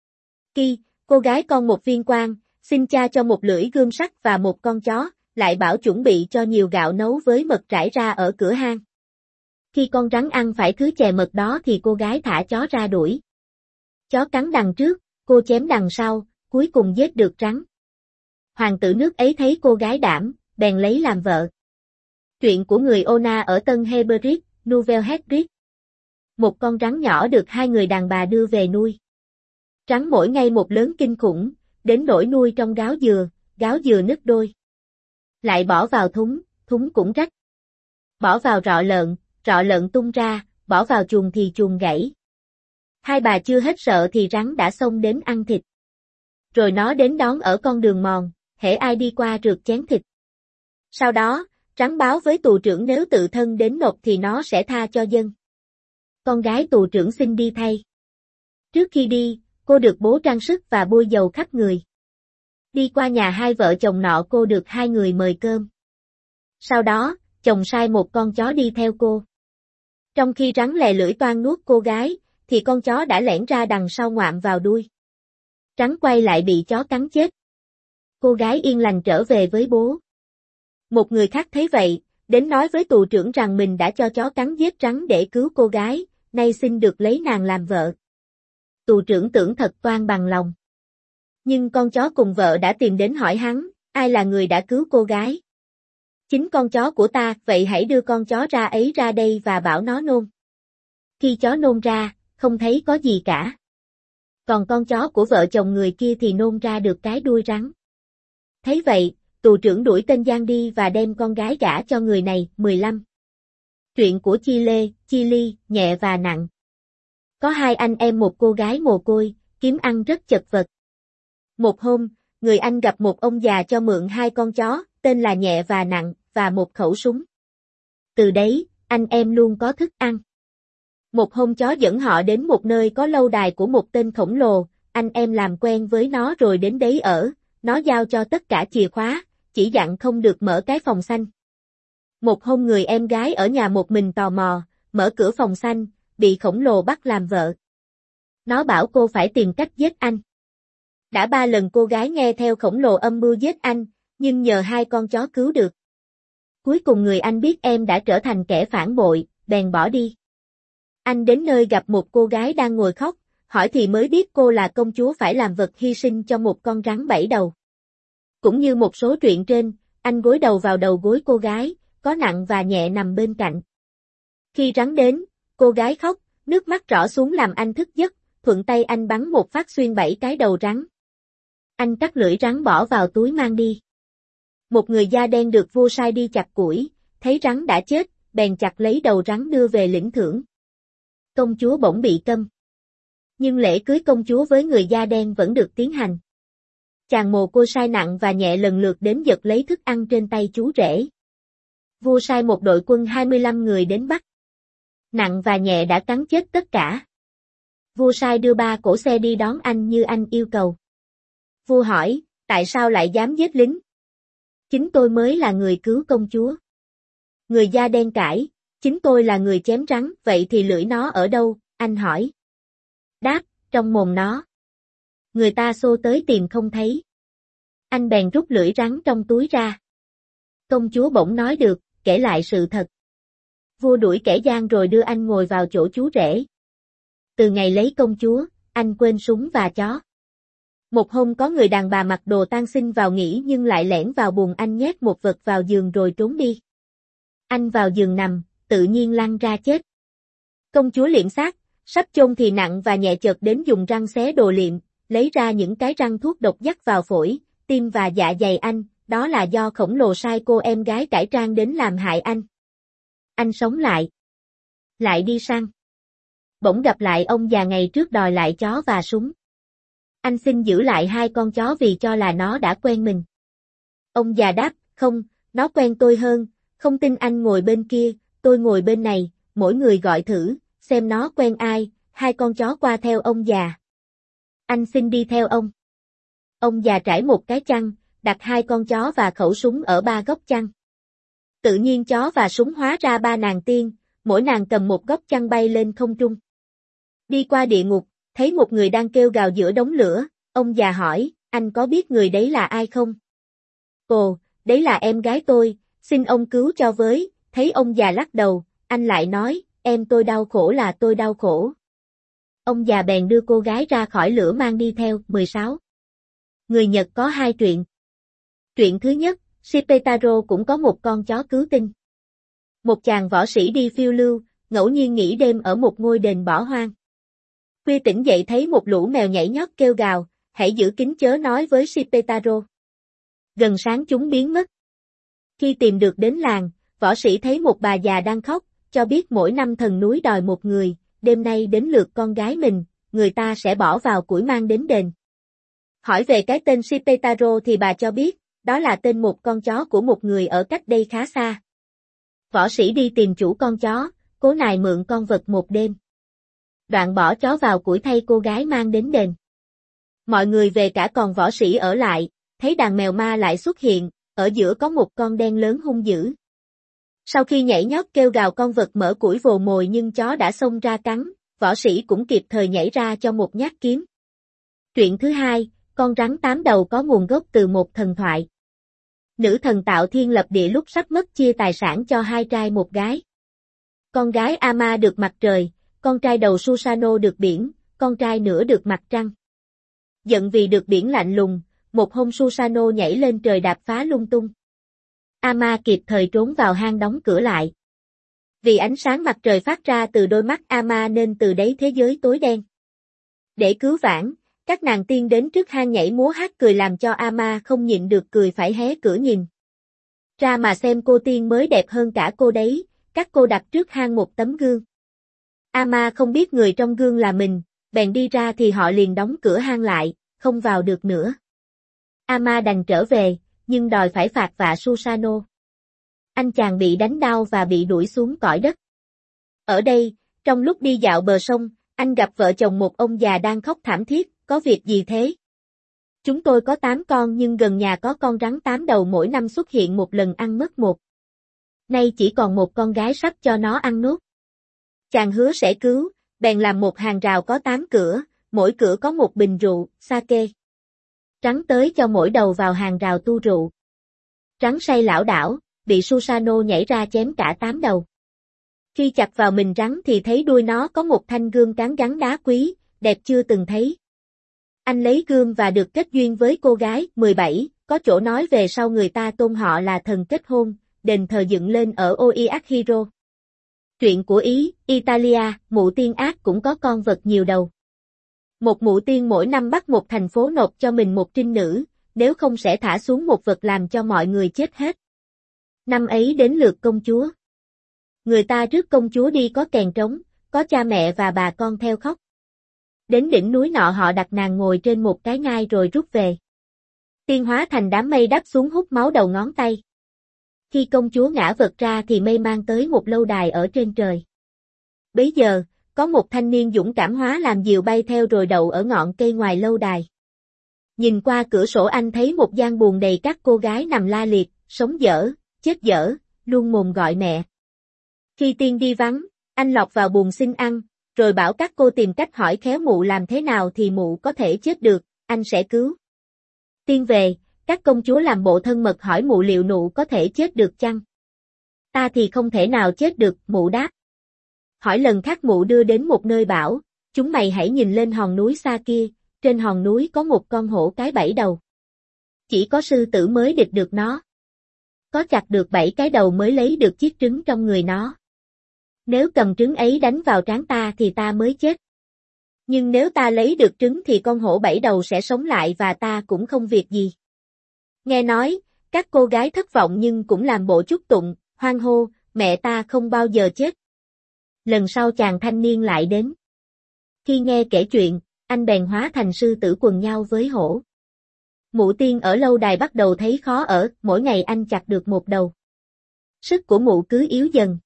Cô gái con một viên quan, xin cha cho một lưỡi gươm sắt và một con chó, lại bảo chuẩn bị cho nhiều gạo nấu với mật rải ra ở cửa hang. Khi con rắn ăn phải thứ chè mật đó thì cô gái thả chó ra đuổi. Chó cắn đằng trước, cô chém đằng sau, cuối cùng giết được rắn. Hoàng tử nước ấy thấy cô gái đảm, bèn lấy làm vợ. Truyện của người Ona ở Tân Hebrides, Nouvelle Hebrides. Một con rắn nhỏ được hai người đàn bà đưa về nuôi. Rắn mỗi ngày một lớn kinh khủng, đến nỗi nuôi trong gáo dừa nứt đôi. Lại bỏ vào thúng cũng rách. Bỏ vào rọ lợn tung ra, bỏ vào chuồng thì chuồng gãy. Hai bà chưa hết sợ thì rắn đã xông đến ăn thịt. Rồi nó đến đón ở con đường mòn, hễ ai đi qua rượt chén thịt. Sau đó, rắn báo với tù trưởng nếu tự thân đến nộp thì nó sẽ tha cho dân. Con gái tù trưởng xin đi thay. Trước khi đi, cô được bố trang sức và bôi dầu khắp người. Đi qua nhà hai vợ chồng nọ cô được hai người mời cơm. Sau đó, chồng sai một con chó đi theo cô. Trong khi rắn lè lưỡi toan nuốt cô gái, thì con chó đã lẻn ra đằng sau ngoạm vào đuôi. Rắn quay lại bị chó cắn chết. Cô gái yên lành trở về với bố. Một người khác thấy vậy, đến nói với tù trưởng rằng mình đã cho chó cắn giết rắn để cứu cô gái, nay xin được lấy nàng làm vợ. Tù trưởng tưởng thật toan bằng lòng. Nhưng con chó cùng vợ đã tìm đến hỏi hắn, ai là người đã cứu cô gái? Chính con chó của ta, vậy hãy đưa con chó ra ấy ra đây và bảo nó nôn. Khi chó nôn ra, không thấy có gì cả. Còn con chó của vợ chồng người kia thì nôn ra được cái đuôi rắn. Thấy vậy, tù trưởng đuổi tên gian đi và đem con gái gả cho người này. 15. Truyện của Chile, nhẹ và nặng. Có hai anh em một cô gái mồ côi, kiếm ăn rất chật vật. Một hôm, người anh gặp một ông già cho mượn hai con chó, tên là Nhẹ và Nặng, và một khẩu súng. Từ đấy, anh em luôn có thức ăn. Một hôm chó dẫn họ đến một nơi có lâu đài của một tên khổng lồ, anh em làm quen với nó rồi đến đấy ở, nó giao cho tất cả chìa khóa, chỉ dặn không được mở cái phòng xanh. Một hôm người em gái ở nhà một mình tò mò, mở cửa phòng xanh, bị khổng lồ bắt làm vợ. Nó bảo cô phải tìm cách giết anh. Đã 3 lần cô gái nghe theo khổng lồ âm mưu giết anh, nhưng nhờ hai con chó cứu được. Cuối cùng người anh biết em đã trở thành kẻ phản bội, bèn bỏ đi. Anh đến nơi gặp một cô gái đang ngồi khóc, hỏi thì mới biết cô là công chúa phải làm vật hy sinh cho một con rắn 7 đầu. Cũng như một số chuyện trên, anh gối đầu vào đầu gối cô gái, có Nặng và Nhẹ nằm bên cạnh. Khi rắn đến, cô gái khóc, nước mắt rỏ xuống làm anh thức giấc, thuận tay anh bắn một phát xuyên 7 cái đầu rắn. Anh cắt lưỡi rắn bỏ vào túi mang đi. Một người da đen được vua sai đi chặt củi, thấy rắn đã chết, bèn chặt lấy đầu rắn đưa về lĩnh thưởng. Công chúa bỗng bị câm. Nhưng lễ cưới công chúa với người da đen vẫn được tiến hành. Chàng mồ côi sai Nặng và Nhẹ lần lượt đến giật lấy thức ăn trên tay chú rể. Vua sai một đội quân 25 người đến bắt. Nặng và Nhẹ đã cắn chết tất cả. Vua sai đưa 3 cỗ xe đi đón anh như anh yêu cầu. Vua hỏi, tại sao lại dám giết lính? Chính tôi mới là người cứu công chúa. Người da đen cãi, chính tôi là người chém rắn, vậy thì lưỡi nó ở đâu? Anh hỏi. Đáp, trong mồm nó. Người ta xô tới tìm không thấy. Anh bèn rút lưỡi rắn trong túi ra. Công chúa bỗng nói được, kể lại sự thật. Vua đuổi kẻ gian rồi đưa anh ngồi vào chỗ chú rể. Từ ngày lấy công chúa, anh quên súng và chó. Một hôm có người đàn bà mặc đồ tang xin vào nghỉ nhưng lại lẻn vào buồng anh nhét một vật vào giường rồi trốn đi. Anh vào giường nằm, tự nhiên lăn ra chết. Công chúa liệm xác, sắp chôn thì Nặng và Nhẹ chợt đến dùng răng xé đồ liệm, lấy ra những cái răng thuốc độc dắt vào phổi, tim và dạ dày anh, đó là do khổng lồ sai cô em gái cải trang đến làm hại anh. Anh sống lại. Lại đi săn. Bỗng gặp lại ông già ngày trước đòi lại chó và súng. Anh xin giữ lại hai con chó vì cho là nó đã quen mình. Ông già đáp, không, nó quen tôi hơn, không tin anh ngồi bên kia, tôi ngồi bên này, mỗi người gọi thử, xem nó quen ai, hai con chó qua theo ông già. Anh xin đi theo ông. Ông già trải một cái chăn, đặt hai con chó và khẩu súng ở 3 góc chăn. Tự nhiên chó và súng hóa ra 3 nàng tiên, mỗi nàng cầm một góc chăn bay lên không trung. Đi qua địa ngục, thấy một người đang kêu gào giữa đống lửa, ông già hỏi, anh có biết người đấy là ai không? Ồ, đấy là em gái tôi, xin ông cứu cho với, thấy ông già lắc đầu, anh lại nói, em tôi đau khổ là tôi đau khổ. Ông già bèn đưa cô gái ra khỏi lửa mang đi theo. 16. Người Nhật có 2 truyện. Truyện thứ nhất, Shipetaro cũng có một con chó cứu tinh. Một chàng võ sĩ đi phiêu lưu, ngẫu nhiên nghỉ đêm ở một ngôi đền bỏ hoang. Khuya tỉnh dậy thấy một lũ mèo nhảy nhót kêu gào, hãy giữ kín chớ nói với Shipetaro. Gần sáng chúng biến mất. Khi tìm được đến làng, võ sĩ thấy một bà già đang khóc, cho biết mỗi năm thần núi đòi một người, đêm nay đến lượt con gái mình, người ta sẽ bỏ vào củi mang đến đền. Hỏi về cái tên Shipetaro thì bà cho biết, đó là tên một con chó của một người ở cách đây khá xa. Võ sĩ đi tìm chủ con chó, cố nài mượn con vật một đêm. Đoạn bỏ chó vào củi thay cô gái mang đến đền. Mọi người về cả còn võ sĩ ở lại, thấy đàn mèo ma lại xuất hiện, ở giữa có một con đen lớn hung dữ. Sau khi nhảy nhót kêu gào con vật mở củi vồ mồi nhưng chó đã xông ra cắn, võ sĩ cũng kịp thời nhảy ra cho một nhát kiếm. Truyện thứ hai, con rắn 8 đầu có nguồn gốc từ một thần thoại. Nữ thần tạo thiên lập địa lúc sắp mất chia tài sản cho 2 trai 1 gái. Con gái Ama được mặt trời, con trai đầu Susano được biển, con trai nữa được mặt trăng. Giận vì được biển lạnh lùng, một hôm Susano nhảy lên trời đạp phá lung tung. Ama kịp thời trốn vào hang đóng cửa lại. Vì ánh sáng mặt trời phát ra từ đôi mắt Ama nên từ đấy thế giới tối đen. Để cứu vãn, các nàng tiên đến trước hang nhảy múa hát cười làm cho Ama không nhịn được cười phải hé cửa nhìn. Ra mà xem cô tiên mới đẹp hơn cả cô đấy, các cô đặt trước hang một tấm gương. Ama không biết người trong gương là mình, bèn đi ra thì họ liền đóng cửa hang lại, không vào được nữa. Ama đành trở về, nhưng đòi phải phạt vạ Susano. Anh chàng bị đánh đau và bị đuổi xuống cõi đất. Ở đây, trong lúc đi dạo bờ sông, anh gặp vợ chồng một ông già đang khóc thảm thiết, có việc gì thế? Chúng tôi có 8 con nhưng gần nhà có con rắn 8 đầu mỗi năm xuất hiện một lần ăn mất một. Nay chỉ còn một con gái sắp cho nó ăn nốt. Chàng hứa sẽ cứu, bèn làm một hàng rào có 8 cửa, mỗi cửa có một bình rượu, sake. Rắn tới cho mỗi đầu vào hàng rào tu rượu. Rắn say lảo đảo, bị Susano nhảy ra chém cả 8 đầu. Khi chặt vào mình rắn thì thấy đuôi nó có một thanh gươm cán gắn đá quý, đẹp chưa từng thấy. Anh lấy gươm và được kết duyên với cô gái, 17, có chỗ nói về sau người ta tôn họ là thần kết hôn, đền thờ dựng lên ở Oiakhiro. Chuyện của Ý, Italia, mụ tiên ác cũng có con vật nhiều đầu. Một mụ tiên mỗi năm bắt một thành phố nộp cho mình một trinh nữ, nếu không sẽ thả xuống một vật làm cho mọi người chết hết. Năm ấy đến lượt công chúa. Người ta rước công chúa đi có kèn trống, có cha mẹ và bà con theo khóc. Đến đỉnh núi nọ họ đặt nàng ngồi trên một cái ngai rồi rút về. Tiên hóa thành đám mây đáp xuống hút máu đầu ngón tay. Khi công chúa ngã vật ra thì mây mang tới một lâu đài ở trên trời. Bấy giờ, có một thanh niên dũng cảm hóa làm diều bay theo rồi đậu ở ngọn cây ngoài lâu đài. Nhìn qua cửa sổ anh thấy một gian buồng đầy các cô gái nằm la liệt, sống dở, chết dở, luôn mồm gọi mẹ. Khi tiên đi vắng, anh lọt vào buồng xin ăn, rồi bảo các cô tìm cách hỏi khéo mụ làm thế nào thì mụ có thể chết được, anh sẽ cứu. Tiên về, các công chúa làm bộ thân mật hỏi mụ liệu nụ có thể chết được chăng? Ta thì không thể nào chết được, mụ đáp. Hỏi lần khác mụ đưa đến một nơi bảo, chúng mày hãy nhìn lên hòn núi xa kia, trên hòn núi có một con hổ cái 7 đầu. Chỉ có sư tử mới địch được nó. Có chặt được 7 cái đầu mới lấy được chiếc trứng trong người nó. Nếu cầm trứng ấy đánh vào trán ta thì ta mới chết. Nhưng nếu ta lấy được trứng thì con hổ 7 đầu sẽ sống lại và ta cũng không việc gì. Nghe nói, các cô gái thất vọng nhưng cũng làm bộ chúc tụng, hoan hô, mẹ ta không bao giờ chết. Lần sau chàng thanh niên lại đến. Khi nghe kể chuyện, anh bèn hóa thành sư tử quần nhau với hổ. Mụ tiên ở lâu đài bắt đầu thấy khó ở, mỗi ngày anh chặt được một đầu. Sức của mụ cứ yếu dần.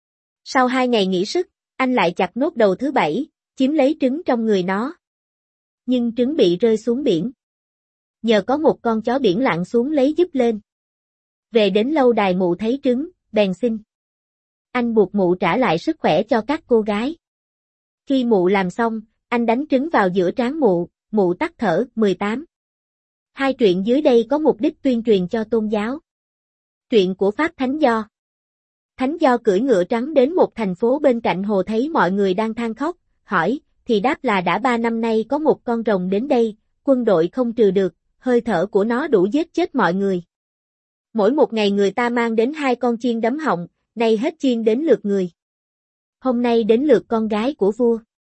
Sau 2 ngày nghỉ sức, anh lại chặt nốt đầu thứ 7, chiếm lấy trứng trong người nó. Nhưng trứng bị rơi xuống biển. Nhờ có một con chó biển lặn xuống lấy giúp lên. Về đến lâu đài mụ thấy trứng, bèn xin. Anh buộc mụ trả lại sức khỏe cho các cô gái. Khi mụ làm xong, anh đánh trứng vào giữa trán mụ tắt thở, 18. Hai truyện dưới đây có mục đích tuyên truyền cho tôn giáo. Truyện của Pháp Thánh Do. Thánh Do cưỡi ngựa trắng đến một thành phố bên cạnh hồ thấy mọi người đang than khóc, hỏi, thì đáp là đã 3 năm nay có một con rồng đến đây, quân đội không trừ được, hơi thở của nó đủ giết chết mọi người. Mỗi một ngày người ta mang đến 2 con chiên đấm họng, nay hết chiên đến lượt người. Hôm nay đến lượt con gái của vua.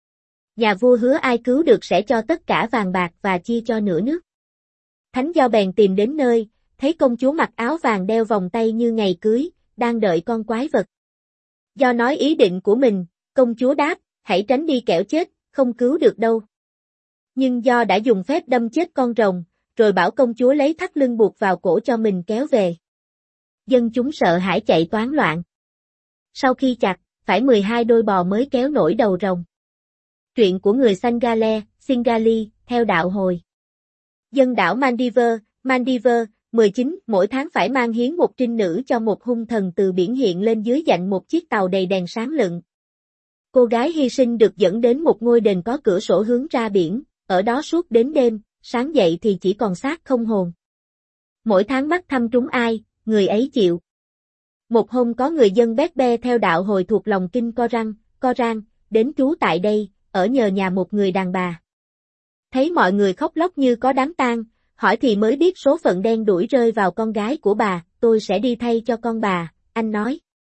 Nhà vua hứa ai cứu được sẽ cho tất cả vàng bạc và chia cho nửa nước. Thánh Do bèn tìm đến nơi, thấy công chúa mặc áo vàng đeo vòng tay như ngày cưới, đang đợi con quái vật. Do nói ý định của mình, công chúa đáp, hãy tránh đi kẻo chết, không cứu được đâu. Nhưng Do đã dùng phép đâm chết con rồng, rồi bảo công chúa lấy thắt lưng buộc vào cổ cho mình kéo về. Dân chúng sợ hãi chạy toán loạn. Sau khi chặt, phải 12 đôi bò mới kéo nổi đầu rồng. Truyện của người Sangale, Singali, theo đạo Hồi. Dân đảo Maldives, 19, mỗi tháng phải mang hiến một trinh nữ cho một hung thần từ biển hiện lên dưới dạnh một chiếc tàu đầy đèn sáng lựng. Cô gái hy sinh được dẫn đến một ngôi đền có cửa sổ hướng ra biển, ở đó suốt đến đêm, sáng dậy thì chỉ còn xác không hồn. Mỗi tháng bắt thăm trúng ai, người ấy chịu. Một hôm có người dân Bét Be theo đạo Hồi thuộc lòng kinh Koran, đến trú tại đây, ở nhờ nhà một người đàn bà. Thấy mọi người khóc lóc như có đám tang, hỏi thì mới biết số phận đen đủi rơi vào con gái của bà, tôi sẽ đi thay cho con bà, anh nói.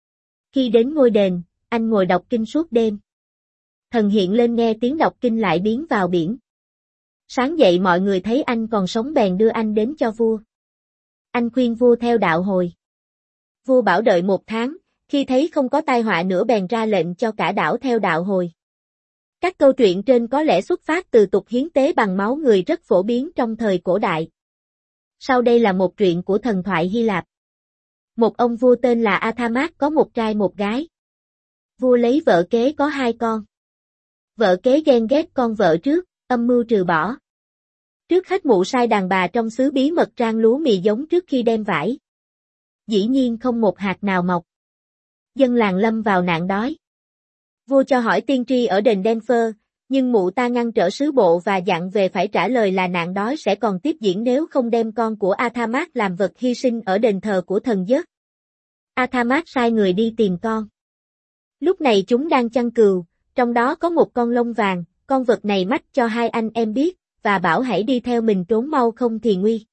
Khi đến ngôi đền, anh ngồi đọc kinh suốt đêm. Thần hiện lên nghe tiếng đọc kinh lại biến vào biển. Sáng dậy mọi người thấy anh còn sống bèn đưa anh đến cho vua. Anh khuyên vua theo đạo Hồi. Vua bảo đợi 1 tháng, Khi thấy không có tai họa nữa bèn ra lệnh cho cả đảo theo đạo hồi. Các câu chuyện trên có lẽ xuất phát từ tục hiến tế bằng máu người rất phổ biến trong thời cổ đại. Sau đây là một truyện của thần thoại Hy Lạp. Một ông vua tên là Athamas có một trai một gái. Vua lấy vợ kế có 2 con. Vợ kế ghen ghét con vợ trước, âm mưu trừ bỏ. Trước hết mụ sai đàn bà trong xứ bí mật rang lúa mì giống trước khi đem vải. Dĩ nhiên không một hạt nào mọc. Dân làng lâm vào nạn đói. Vua cho hỏi tiên tri ở đền Denver, nhưng mụ ta ngăn trở sứ bộ và dặn về phải trả lời là nạn đói sẽ còn tiếp diễn nếu không đem con của Athamas làm vật hy sinh ở đền thờ của thần Zeus. Athamas sai người đi tìm con. Lúc này chúng đang chăn cừu, trong đó có một con lông vàng, con vật này mách cho 2 anh em biết, và bảo hãy đi theo mình trốn mau không thì nguy.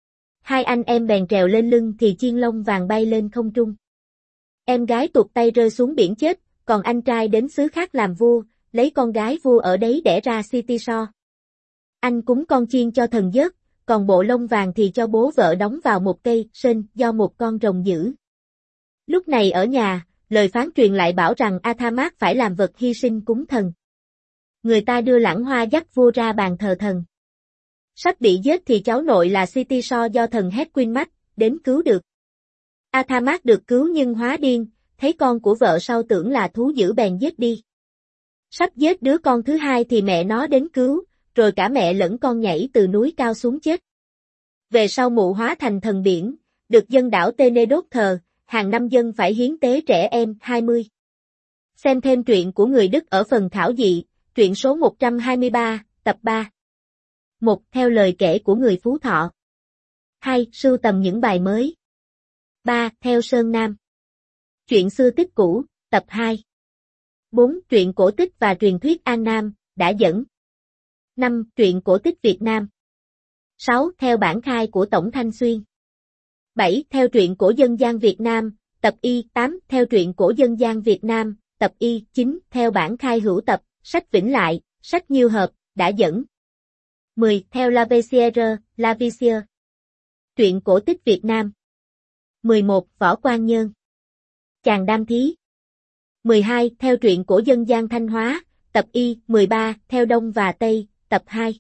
2 anh em bèn trèo lên lưng thì chiên lông vàng bay lên không trung. Em gái tuột tay rơi xuống biển chết, còn anh trai đến xứ khác làm vua, lấy con gái vua ở đấy đẻ ra Citiso. Anh cúng con chiên cho thần Zeus, còn bộ lông vàng thì cho bố vợ đóng vào một cây sên do một con rồng giữ. Lúc này ở nhà, lời phán truyền lại bảo rằng Athamas phải làm vật hy sinh cúng thần. Người ta đưa lẵng hoa dắt vua ra bàn thờ thần. Sắp bị giết thì cháu nội là Citiso do thần Hequinmax đến cứu được. Athamas được cứu nhưng hóa điên, thấy con của vợ sau tưởng là thú dữ bèn giết đi. Sắp giết đứa con thứ 2 thì mẹ nó đến cứu, rồi cả mẹ lẫn con nhảy từ núi cao xuống chết. Về sau mụ hóa thành thần biển, được dân đảo Tenedos thờ, hàng năm dân phải hiến tế trẻ em 20. Xem thêm truyện của người Đức ở phần thảo dị, truyện số 123, tập 3. 1. Theo lời kể của người Phú Thọ. 2. Sưu tầm những bài mới. 3. Theo Sơn Nam. Chuyện xưa tích cũ, tập 2. 4. Truyện cổ tích và truyền thuyết An Nam, đã dẫn. 5. Truyện cổ tích Việt Nam. 6. Theo bản khai của Tổng Thanh Xuyên. 7. Theo truyện cổ dân gian Việt Nam, tập Y. 8. Theo truyện cổ dân gian Việt Nam, tập Y. 9. Theo bản khai hữu tập, sách Vĩnh Lại, sách Nhiêu Hợp, đã dẫn. 10. Theo Lavisière. Truyện cổ tích Việt Nam. 11. Võ Quan Nhân. Chàng Đam Thí. 12. Theo truyện cổ dân gian Thanh Hóa, tập Y. 13. Theo Đông và Tây, tập 2.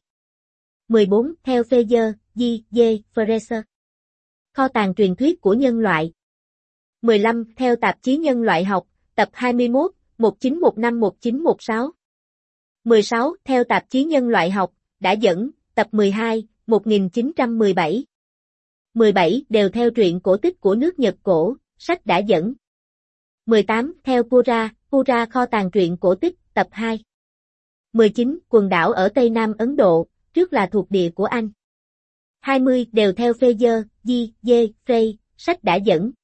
14. Theo Fraser, J. Fraser. Kho tàng truyền thuyết của nhân loại. 15. Theo tạp chí Nhân loại học, tập 21, 1915-1916. 16. Theo tạp chí Nhân loại học, đã dẫn, tập 12, 1917. 17. Đều theo truyện cổ tích của nước Nhật cổ, sách đã dẫn. 18. Theo Pura kho tàng truyện cổ tích, tập 2. 19. Quần đảo ở Tây Nam Ấn Độ, trước là thuộc địa của Anh. 20. Đều theo Fraser, J. Frey, sách đã dẫn.